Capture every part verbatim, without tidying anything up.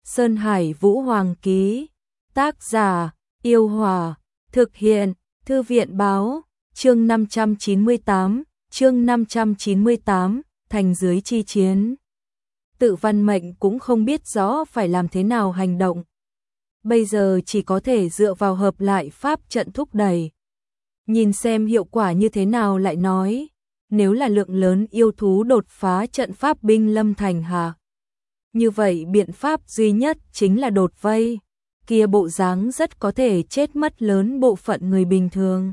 Sơn Hải Vũ Hoàng ký. Tác giả: Yêu Hòa. Thực hiện: Thư viện báo. Chương năm trăm chín mươi tám, chương năm trăm chín mươi tám, thành dưới chi chiến. Tự Văn Mệnh cũng không biết rõ phải làm thế nào hành động. Bây giờ chỉ có thể dựa vào hợp lại pháp trận thúc đẩy. Nhìn xem hiệu quả như thế nào lại nói. Nếu là lượng lớn yêu thú đột phá trận pháp binh lâm thành hạ, như vậy biện pháp duy nhất chính là đột vây. Kia bộ dáng rất có thể chết mất lớn bộ phận người bình thường.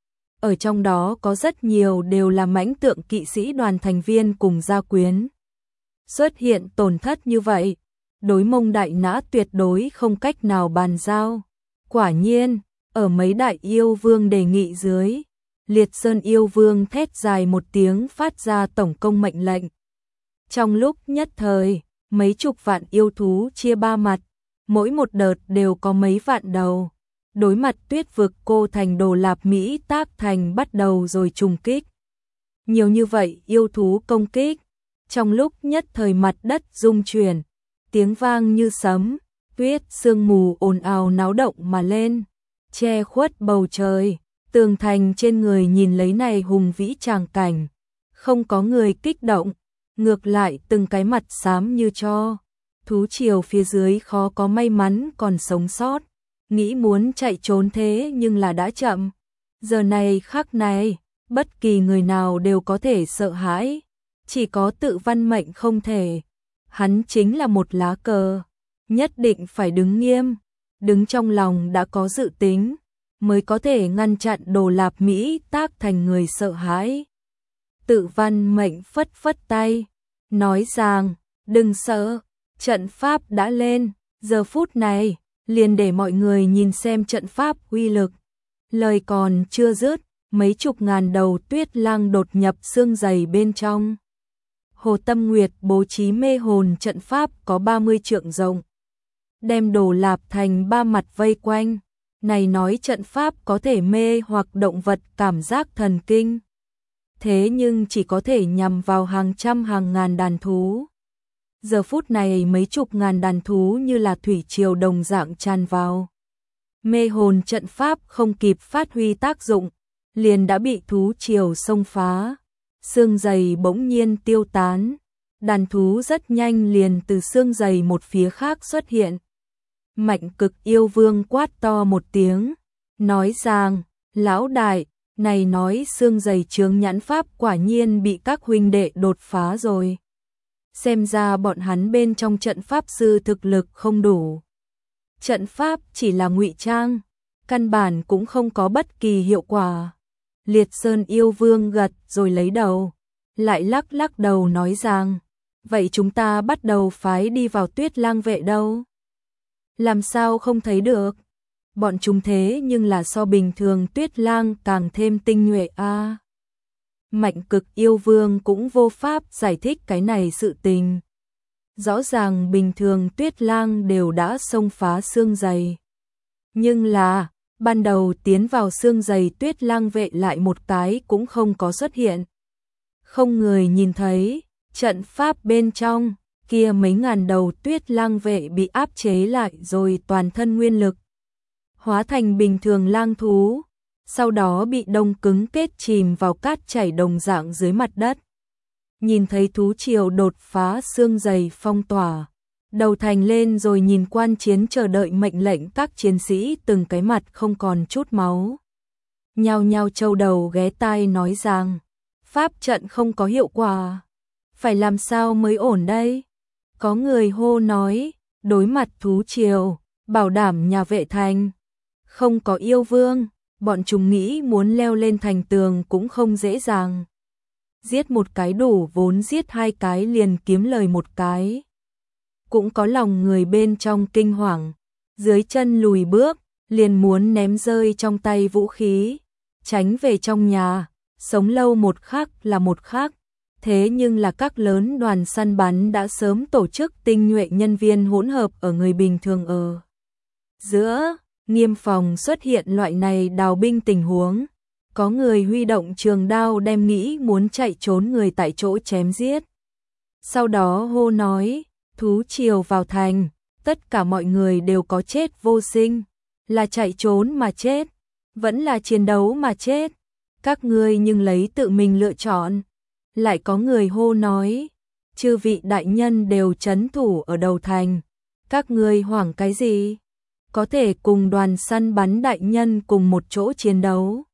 Ở trong đó có rất nhiều đều là mãnh tượng kỵ sĩ đoàn thành viên cùng gia quyến. Xuất hiện tổn thất như vậy, đối Mông Đại Nã tuyệt đối không cách nào bàn giao. Quả nhiên, ở mấy đại yêu vương đề nghị dưới, Liệt Sơn yêu vương thét dài một tiếng phát ra tổng công mệnh lệnh. Trong lúc nhất thời, mấy chục vạn yêu thú chia ba mặt, mỗi một đợt đều có mấy vạn đầu. Đối mặt Tuyết vực cô thành Đồ Lạp Mỹ tác thành bắt đầu rồi trùng kích. Nhiều như vậy yêu thú công kích, trong lúc nhất thời mặt đất rung chuyển, tiếng vang như sấm, tuyết sương mù ồn ào náo động mà lên, che khuất bầu trời. Tường thành trên người nhìn lấy này hùng vĩ tràng cảnh, không có người kích động, ngược lại từng cái mặt xám như tro. Thú triều phía dưới khó có may mắn còn sống sót, nghĩ muốn chạy trốn thế nhưng là đã chậm. Giờ này khắc này, bất kỳ người nào đều có thể sợ hãi, chỉ có Tự Văn Mệnh không thể. Hắn chính là một lá cờ, nhất định phải đứng nghiêm, đứng trong lòng đã có dự tính, mới có thể ngăn chặn Đồ Lạp Mỹ tác thành người sợ hãi. Tự Văn Mệnh phất phất tay, nói rằng, đừng sợ, trận pháp đã lên, giờ phút này, liền để mọi người nhìn xem trận pháp uy lực. Lời còn chưa dứt, mấy chục ngàn đầu tuyết lang đột nhập xương dày bên trong. Hồ Tâm Nguyệt bố trí mê hồn trận pháp có ba mươi trượng rộng, đem Đồ Lạp thành ba mặt vây quanh. Này nói trận pháp có thể mê hoặc động vật cảm giác thần kinh. Thế nhưng chỉ có thể nhằm vào hàng trăm hàng ngàn đàn thú. Giờ phút này mấy chục ngàn đàn thú như là thủy triều đồng dạng tràn vào. Mê hồn trận pháp không kịp phát huy tác dụng, liền đã bị thú triều xông phá. Xương dày bỗng nhiên tiêu tán. Đàn thú rất nhanh liền từ xương dày một phía khác xuất hiện. Mạnh Cực yêu vương quát to một tiếng, nói rằng, lão đại, này nói xương dày chướng nhãn pháp quả nhiên bị các huynh đệ đột phá rồi. Xem ra bọn hắn bên trong trận pháp sư thực lực không đủ. Trận pháp chỉ là ngụy trang, căn bản cũng không có bất kỳ hiệu quả. Liệt Sơn yêu vương gật rồi lấy đầu, lại lắc lắc đầu nói rằng, vậy chúng ta bắt đầu phái đi vào Tuyết lang vệ đâu? Làm sao không thấy được? Bọn chúng thế nhưng là so bình thường Tuyết lang càng thêm tinh nhuệ a. À. Mạnh Cực yêu vương cũng vô pháp giải thích cái này sự tình. Rõ ràng bình thường Tuyết lang đều đã xông phá xương dày. Nhưng là, ban đầu tiến vào xương dày Tuyết lang vệ lại một cái cũng không có xuất hiện. Không người nhìn thấy, trận pháp bên trong, kia mấy ngàn đầu Tuyết lang vệ bị áp chế lại rồi toàn thân nguyên lực hóa thành bình thường lang thú, sau đó bị đông cứng kết chìm vào cát chảy đồng dạng dưới mặt đất. Nhìn thấy thú triều đột phá xương dày phong tỏa, đầu thành lên rồi nhìn quan chiến chờ đợi mệnh lệnh các chiến sĩ từng cái mặt không còn chút máu. Nhao nhao châu đầu ghé tai nói rằng, pháp trận không có hiệu quả, phải làm sao mới ổn đây? Có người hô nói, đối mặt thú triều, bảo đảm nhà vệ thành. Không có yêu vương, bọn chúng nghĩ muốn leo lên thành tường cũng không dễ dàng. Giết một cái đủ vốn giết hai cái liền kiếm lời một cái. Cũng có lòng người bên trong kinh hoàng, dưới chân lùi bước, liền muốn ném rơi trong tay vũ khí, tránh về trong nhà, sống lâu một khắc là một khắc. Thế nhưng là các lớn đoàn săn bắn đã sớm tổ chức tinh nhuệ nhân viên hỗn hợp ở người bình thường ở giữa, nghiêm phòng xuất hiện loại này đào binh tình huống. Có người huy động trường đao đem nghĩ muốn chạy trốn người tại chỗ chém giết. Sau đó hô nói, thú triều vào thành, Tất cả mọi người đều có chết vô sinh, là chạy trốn mà chết, vẫn là chiến đấu mà chết. Các ngươi nhưng lấy tự mình lựa chọn. Lại có người hô nói, chư vị đại nhân đều trấn thủ ở đầu thành, các ngươi hoảng cái gì? Có thể cùng đoàn săn bắn đại nhân cùng một chỗ chiến đấu.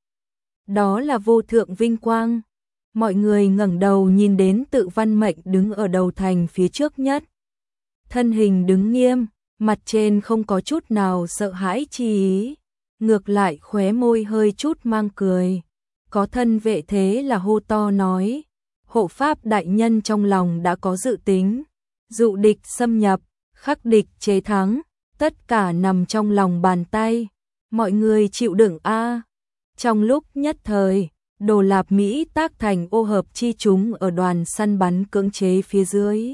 Đó là vô thượng vinh quang. Mọi người ngẩng đầu nhìn đến Tự Văn Mệnh đứng ở đầu thành phía trước nhất. Thân hình đứng nghiêm, mặt trên không có chút nào sợ hãi chi ý, ngược lại khóe môi hơi chút mang cười. Có thân vệ thế là hô to nói, hộ pháp đại nhân trong lòng đã có dự tính, dụ địch xâm nhập, khắc địch chế thắng, tất cả nằm trong lòng bàn tay, mọi người chịu đựng a. Trong lúc nhất thời, Đồ Lạp Mỹ tác thành ô hợp chi chúng ở đoàn săn bắn cưỡng chế phía dưới.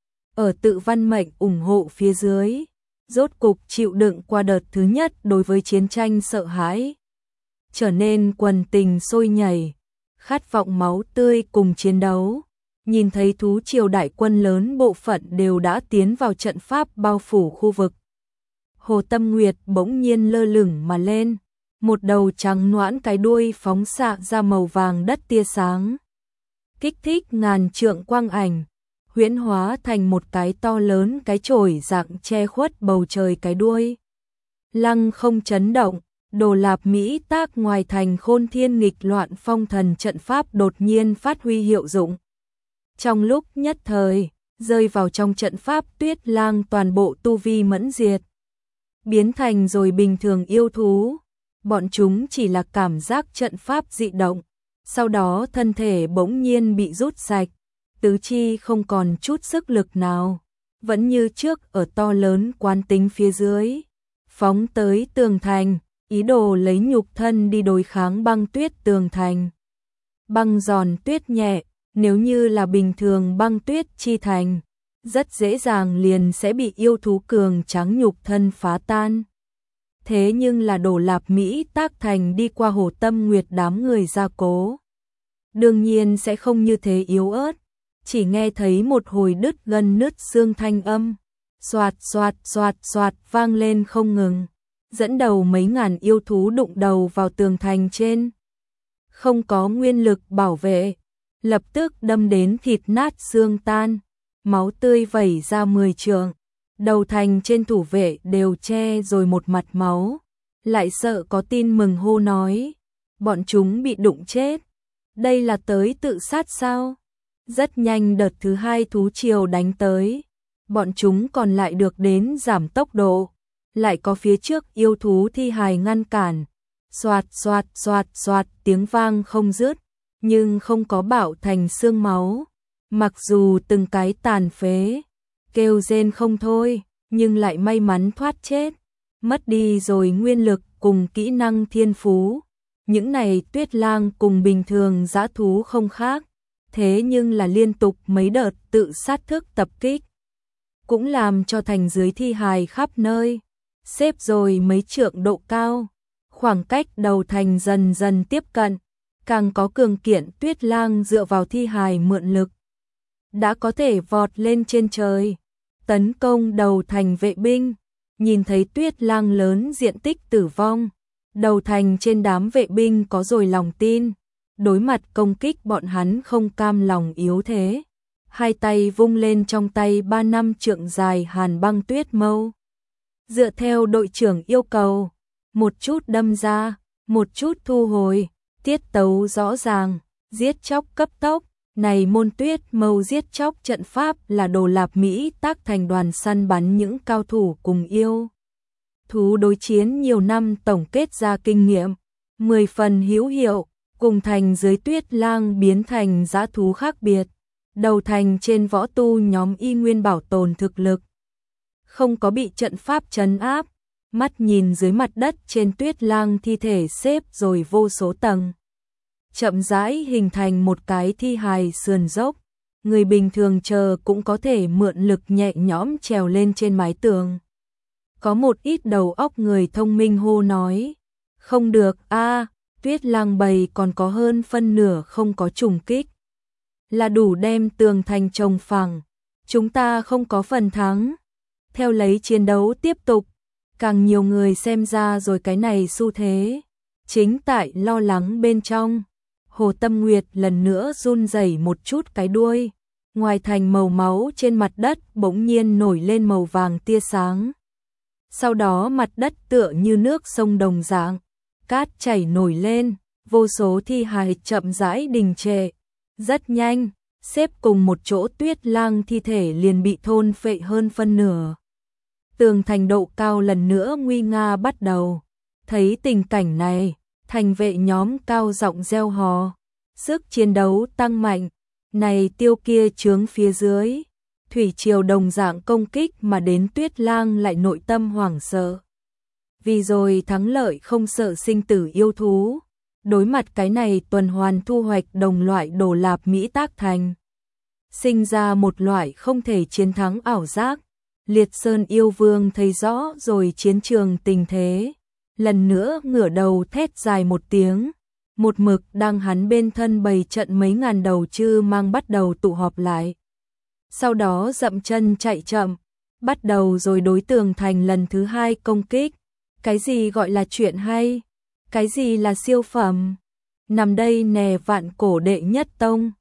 Ở Tự Văn Mệnh ủng hộ phía dưới, rốt cục chịu đựng qua đợt thứ nhất đối với chiến tranh sợ hãi. Trở nên quần tình sôi nhảy, khát vọng máu tươi cùng chiến đấu. Nhìn thấy thú triều đại quân lớn bộ phận đều đã tiến vào trận pháp bao phủ khu vực. Hồ Tâm Nguyệt bỗng nhiên lơ lửng mà lên, một đầu trắng noãn cái đuôi phóng xạ ra màu vàng đất tia sáng. Kích thích ngàn trượng quang ảnh, huyễn hóa thành một cái to lớn cái chổi dạng che khuất bầu trời cái đuôi. Lăng không chấn động, Đồ Lạp Mỹ tác ngoài thành Khôn Thiên nghịch loạn phong thần trận pháp đột nhiên phát huy hiệu dụng. Trong lúc nhất thời, rơi vào trong trận pháp Tuyết Lang toàn bộ tu vi mẫn diệt, biến thành rồi bình thường yêu thú. Bọn chúng chỉ là cảm giác trận pháp dị động, sau đó thân thể bỗng nhiên bị rút sạch, tứ chi không còn chút sức lực nào, vẫn như trước ở to lớn quán tính phía dưới, phóng tới tường thành, ý đồ lấy nhục thân đi đối kháng băng tuyết tường thành. Băng giòn tuyết nhẹ, nếu như là bình thường băng tuyết chi thành, rất dễ dàng liền sẽ bị yêu thú cường tráng nhục thân phá tan. Thế nhưng là Đồ Lạp Mỹ tác thành đi qua Hồ Tâm Nguyệt đám người gia cố, đương nhiên sẽ không như thế yếu ớt, chỉ nghe thấy một hồi đứt gân nứt xương thanh âm, xoạt xoạt xoạt xoạt vang lên không ngừng, dẫn đầu mấy ngàn yêu thú đụng đầu vào tường thành trên. Không có nguyên lực bảo vệ, lập tức đâm đến thịt nát xương tan, máu tươi vẩy ra mười trượng. Đầu thành trên thủ vệ đều che rồi một mặt máu, lại sợ có tin mừng hô nói, bọn chúng bị đụng chết. Đây là tới tự sát sao? Rất nhanh đợt thứ hai thú triều đánh tới, bọn chúng còn lại được đến giảm tốc độ, lại có phía trước yêu thú thi hài ngăn cản, xoạt xoạt xoạt xoạt tiếng vang không dứt, nhưng không có bạo thành xương máu, mặc dù từng cái tàn phế, kêu rên không thôi, nhưng lại may mắn thoát chết, mất đi rồi nguyên lực cùng kỹ năng thiên phú. Những này Tuyết Lang cùng bình thường dã thú không khác, thế nhưng là liên tục mấy đợt tự sát thức tập kích, cũng làm cho thành dưới thi hài khắp nơi, xếp rồi mấy trượng độ cao, khoảng cách đầu thành dần dần tiếp cận, càng có cường kiện Tuyết Lang dựa vào thi hài mượn lực, đã có thể vọt lên trên trời, tấn công đầu thành vệ binh. Nhìn thấy Tuyết Lang lớn diện tích tử vong, đầu thành trên đám vệ binh có rồi lòng tin, đối mặt công kích bọn hắn không cam lòng yếu thế, hai tay vung lên trong tay ba năm trượng dài hàn băng tuyết mâu. Dựa theo đội trưởng yêu cầu, một chút đâm ra, một chút thu hồi, tiết tấu rõ ràng, giết chóc cấp tốc. Này môn tuyết mâu giết chóc trận pháp là Đồ Lạp Mỹ tác thành đoàn săn bắn những cao thủ cùng yêu thú đối chiến nhiều năm tổng kết ra kinh nghiệm, mười phần hữu hiệu, cùng thành dưới Tuyết Lang biến thành dã thú khác biệt. Đầu thành trên võ tu nhóm y nguyên bảo tồn thực lực, không có bị trận pháp trấn áp, mắt nhìn dưới mặt đất trên Tuyết Lang thi thể xếp rồi vô số tầng, chậm rãi hình thành một cái thi hài sườn dốc, người bình thường chờ cũng có thể mượn lực nhẹ nhõm trèo lên trên mái tường. Có một ít đầu óc người thông minh hô nói, không được a, Tuyết Lang bầy còn có hơn phân nửa không có trùng kích, là đủ đem tường thành trồng phẳng, chúng ta không có phần thắng. Theo lấy chiến đấu tiếp tục, càng nhiều người xem ra rồi cái này xu thế. Chính tại lo lắng bên trong, Hồ Tâm Nguyệt lần nữa run rẩy một chút cái đuôi. Ngoài thành màu máu trên mặt đất bỗng nhiên nổi lên màu vàng tia sáng. Sau đó mặt đất tựa như nước sông đồng dạng, cát chảy nổi lên, vô số thi hài chậm rãi đình trệ. Rất nhanh, xếp cùng một chỗ Tuyết Lang thi thể liền bị thôn phệ hơn phân nửa. Tường thành độ cao lần nữa nguy nga bắt đầu. Thấy tình cảnh này, thành vệ nhóm cao giọng reo hò. Sức chiến đấu tăng mạnh, này tiêu kia chướng phía dưới. Thủy triều đồng dạng công kích mà đến Tuyết Lang lại nội tâm hoảng sợ. Vì rồi thắng lợi không sợ sinh tử yêu thú. Đối mặt cái này tuần hoàn thu hoạch đồng loại đồ lạp Mỹ tác thành. Sinh ra một loại không thể chiến thắng ảo giác. Liệt Sơn yêu vương thấy rõ rồi chiến trường tình thế. Lần nữa ngửa đầu thét dài một tiếng. Một mực đang hắn bên thân bầy trận mấy ngàn đầu chư mang bắt đầu tụ họp lại. Sau đó dậm chân chạy chậm, bắt đầu rồi đối tường thành lần thứ hai công kích. Cái gì gọi là chuyện hay? Cái gì là siêu phẩm? Nằm đây nè vạn cổ đệ nhất tông,